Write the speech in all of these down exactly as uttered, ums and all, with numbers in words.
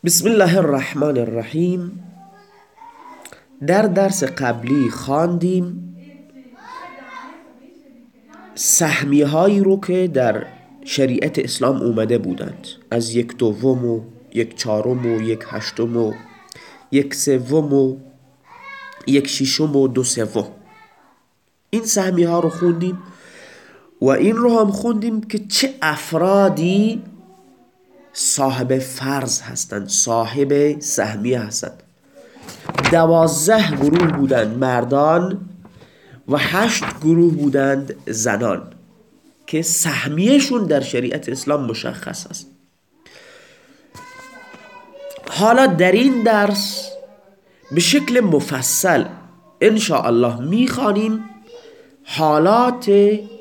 بسم الله الرحمن الرحیم. در درس قبلی خواندیم سهمیه هایی رو که در شریعت اسلام اومده بودند، از یک دوم و یک چهارم و یک هشتم و یک سوم و یک ششم و دو سوم. این سهمیه ها رو خوندیم و این رو هم خوندیم که چه افرادی صاحب فرض هستند، صاحب سهمیه هستند. دوازده گروه بودند مردان و هشت گروه بودند زنان که سهمیهشون در شریعت اسلام مشخص است. حالا در این درس به شکل مفصل ان شاء الله میخوانیم حالات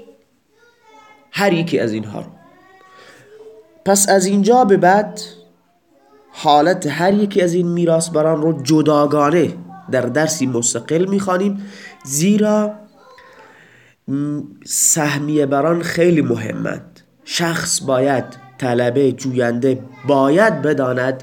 هر یکی از اینها رو. پس از اینجا به بعد حالت هر یکی از این میراثبران رو جداگانه در درسی مستقل میخوانیم، زیرا سهمیه بران خیلی مهمند. شخص باید، طلبه جوینده باید بداند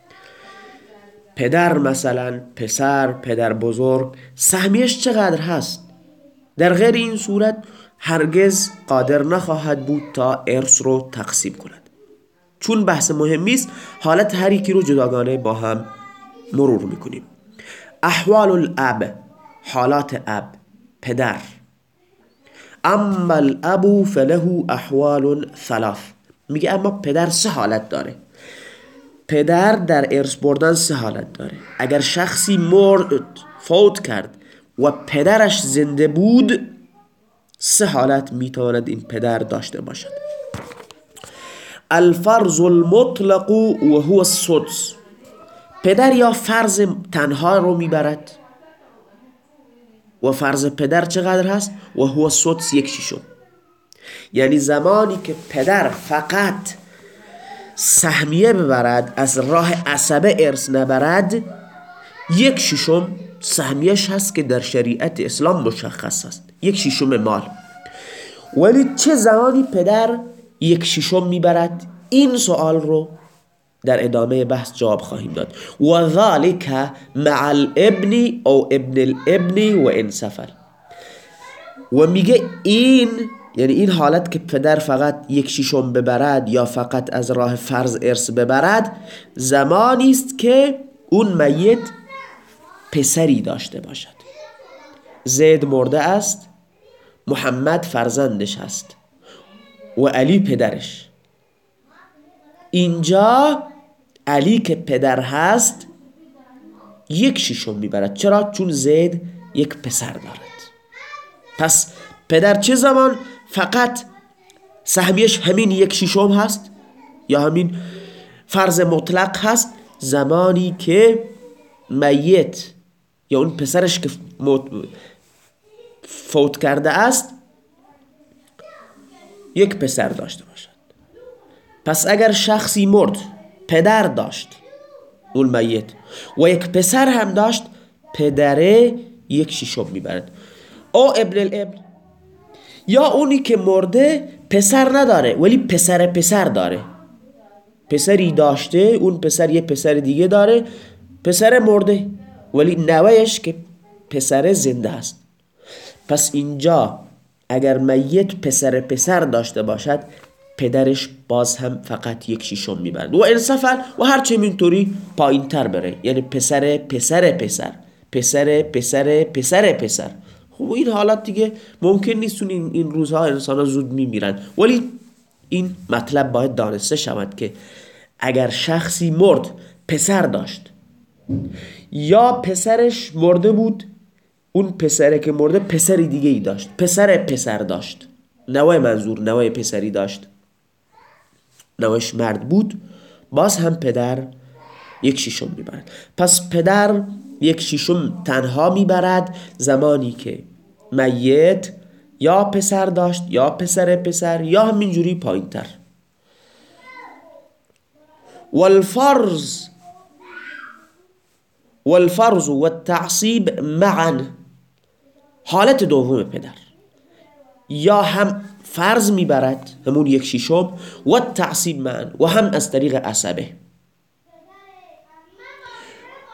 پدر، مثلا پسر، پدر بزرگ، سهمیش چقدر هست. در غیر این صورت هرگز قادر نخواهد بود تا ارث رو تقسیم کند. چون بحث مهمی است، حالت هر یکی رو جداگانه با هم مرور میکنیم. احوال الاب، حالات اب، پدر. اما الاب فله احوال ثلاث، میگه اما پدر سه حالت داره. پدر در ارث بردن سه حالت داره. اگر شخصی مرد، فوت کرد و پدرش زنده بود، سه حالت میتواند این پدر داشته باشد. الفرض المطلق و هو السدس، پدر یا فرض تنها رو میبرد و فرض پدر چقدر هست؟ و هو السدس، یک ششم. یعنی زمانی که پدر فقط سهمیه ببرد، از راه عصبه ارث نبرد، یک ششم سهمیش هست که در شریعت اسلام مشخص است، یک ششم مال. ولی چه زمانی پدر یک ششم میبرد؟ این سوال رو در ادامه بحث جواب خواهیم داد. و ذالک مع الابن او ابن الابن و ان سفل. و میگه این یعنی این حالت که پدر فقط یک ششم ببرد یا فقط از راه فرض ارث ببرد، زمانی است که اون میت پسری داشته باشد. زید مرده است، محمد فرزندش است و علی پدرش. اینجا علی که پدر هست یک ششم میبرد. چرا؟ چون زید یک پسر دارد. پس پدر چه زمان فقط سهمیش همین یک ششم هست یا همین فرض مطلق هست؟ زمانی که میت یا اون پسرش که فوت کرده است یک پسر داشته باشد. پس اگر شخصی مرد، پدر داشت اون میت و یک پسر هم داشت، پدره یک ششم میبرد. او ابن الابن، یا اونی که مرده پسر نداره ولی پسر پسر داره، پسری داشته، اون پسر یه پسر دیگه داره، پسر مرده ولی نوهش که پسر زنده است. پس اینجا اگر میت پسر پسر داشته باشد، پدرش باز هم فقط یک ششم میبرد و انصفل و هرچه اینطوری پایین تر بره، یعنی پسر پسر پسر پسر پسر پسر پسر. خب این حالت دیگه ممکن نیست، این, این روزها انسان ها زود میمیرن. ولی این مطلب باید دانسته شود که اگر شخصی مرد، پسر داشت یا پسرش مرده بود، اون پسره که مرده پسری دیگه ای داشت، پسر پسر داشت، نوه منظور نوه پسری داشت، نوهش مرد بود، باز هم پدر یک ششم میبرد. پس پدر یک ششم تنها میبرد زمانی که میت یا پسر داشت یا پسر پسر یا همینجوری پایین تر. والفرض والفرض والتعصیب معا، حالت دوم پدر یا هم فرض میبرد همون یک ششم و تعصیب معا و هم از طریق عصبه.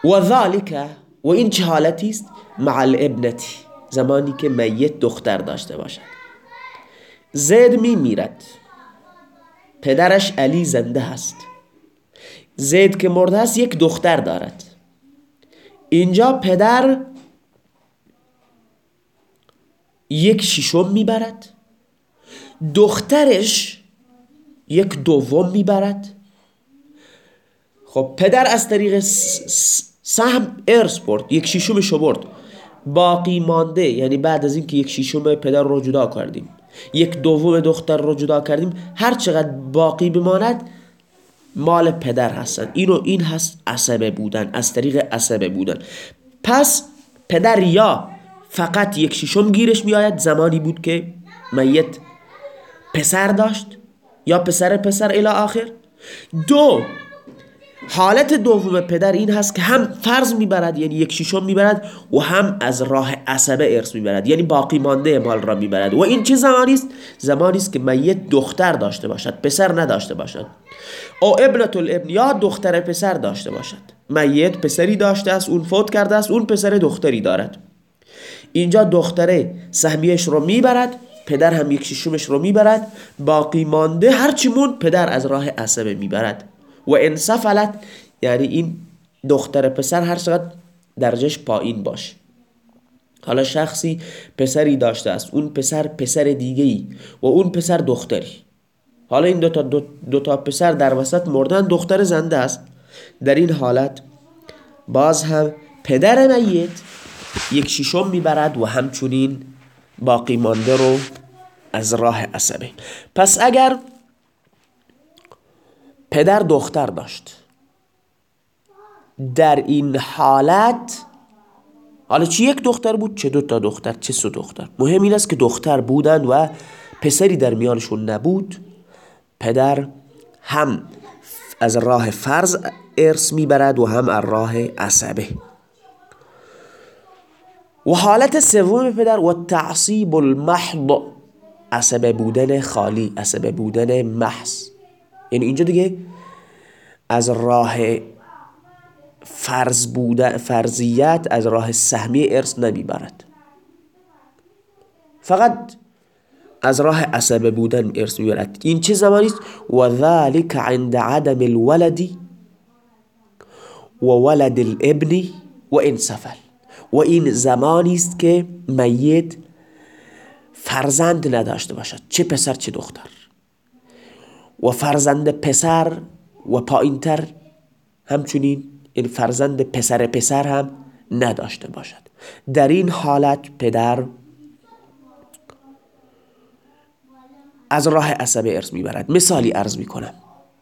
و ذالک، و این چه حالتی است؟ مع الابنتی، زمانی که میت دختر داشته باشد. زید می میرد، پدرش علی زنده هست. زید که مرده است یک دختر دارد. اینجا پدر یک ششم میبرد، دخترش یک دوم میبرد. خب پدر از طریق سهم ارث برد، یک ششمشو برد. باقی مانده، یعنی بعد از اینکه یک ششم پدر رو جدا کردیم، یک دوم دختر رو جدا کردیم، هر چقدر باقی بماند مال پدر هستن. اینو این هست عصبه بودن، از طریق عصبه بودن. پس پدر یا فقط یک ششم گیرش میآید زمانی بود که میت پسر داشت، یا پسر پسر الی آخر. دو، حالت دوم پدر این هست که هم فرض میبرد، یعنی یک ششم میبرد، و هم از راه عصبه ارث میبرد، یعنی باقی مانده مال را میبرد. و این چه زمانی است؟ زمانی است که میت دختر داشته باشد، پسر نداشته باشد. او ابنة الابن، یا دختر پسر داشته باشد. میت پسری داشته است، اون فوت کرده است، اون پسر دختری دارد. اینجا دختره سهمیش رو میبرد، پدر هم یک ششمش رو میبرد، باقی مانده هرچی موند پدر از راه عصبه میبرد. و انسفلت، یعنی این دختر پسر هر چقدر درجهش پایین باشه. حالا شخصی پسری داشته است، اون پسر پسر دیگه‌ای و اون پسر دختری. حالا این دوتا دو, دو تا پسر در وسط مردن، دختر زنده است. در این حالت باز هم پدر میت یک ششم میبرد و همچنین باقی مانده رو از راه عصبه. پس اگر پدر دختر داشت، در این حالت، حالا چه یک دختر بود، چه دو تا دختر، چه سه دختر، مهم این است که دختر بودند و پسری در میانشون نبود، پدر هم از راه فرض ارث میبرد و هم از راه عصبه. و حالت سوم پدر و تعصیب المحض، عصبه بودن خالی، عصبه بودن محض. یعنی اینجا دیگه از راه فرض بودن، فرضیت، از راه سهمی ارث نمیبرد، فقط از راه عصبه بودن ارث میبرد. این چه زمانی است؟ و ذالک عند عدم الولد و ولد الابن و انسفل. و این زمانی است که میت فرزند نداشته باشد، چه پسر چه دختر، و فرزند پسر و پایینتر همچنین این فرزند پسر پسر هم نداشته باشد. در این حالت پدر از راه عصبه ارث میبرد. مثالی عرض میکنم.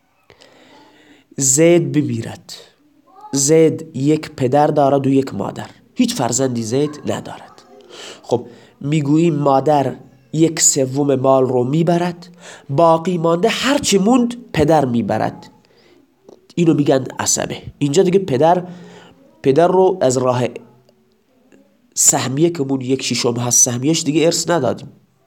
زید بمیرد، زید یک پدر دارد و یک مادر، هیچ فرزندی زید ندارد. خب میگوییم مادر یک سوم مال رو میبرد، باقی مانده هرچی موند پدر میبرد. اینو میگن عصبه. اینجا دیگه پدر پدر رو از راه سهمیه که مون یک ششم هست سهمیش دیگه ارث ندادیم،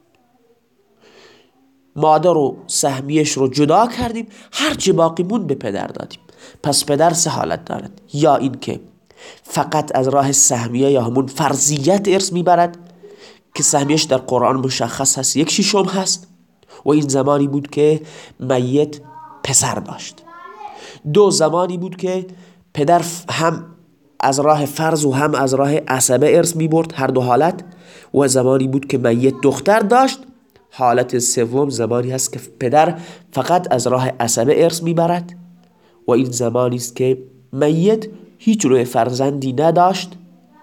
مادر رو سهمیش رو جدا کردیم، هرچی باقی موند به پدر دادیم. پس پدر سه حالت دارد: یا این که فقط از راه سهمیه یا همون فرضیت ارث میبرد که سهمیش در قرآن مشخص هست، یک ششم هست، و این زمانی بود که میت پسر داشت. دو، زمانی بود که پدر هم از راه فرض و هم از راه عصبه ارث میبرد، هر دو حالت. و زمانی بود که میت دختر داشت. حالت سوم زمانی هست که پدر فقط از راه عصبه ارث میبرد، و این زمانی است که میت هیچ نوع فرزندی نداشت.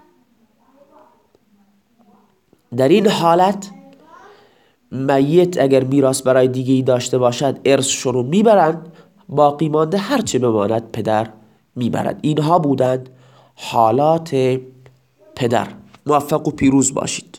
در این حالت میت اگر میراث برای دیگه‌ای داشته باشد ارثشون رو میبرند، باقی مانده هرچه بماند پدر میبرد. اینها بودند حالات پدر. موفق و پیروز باشید.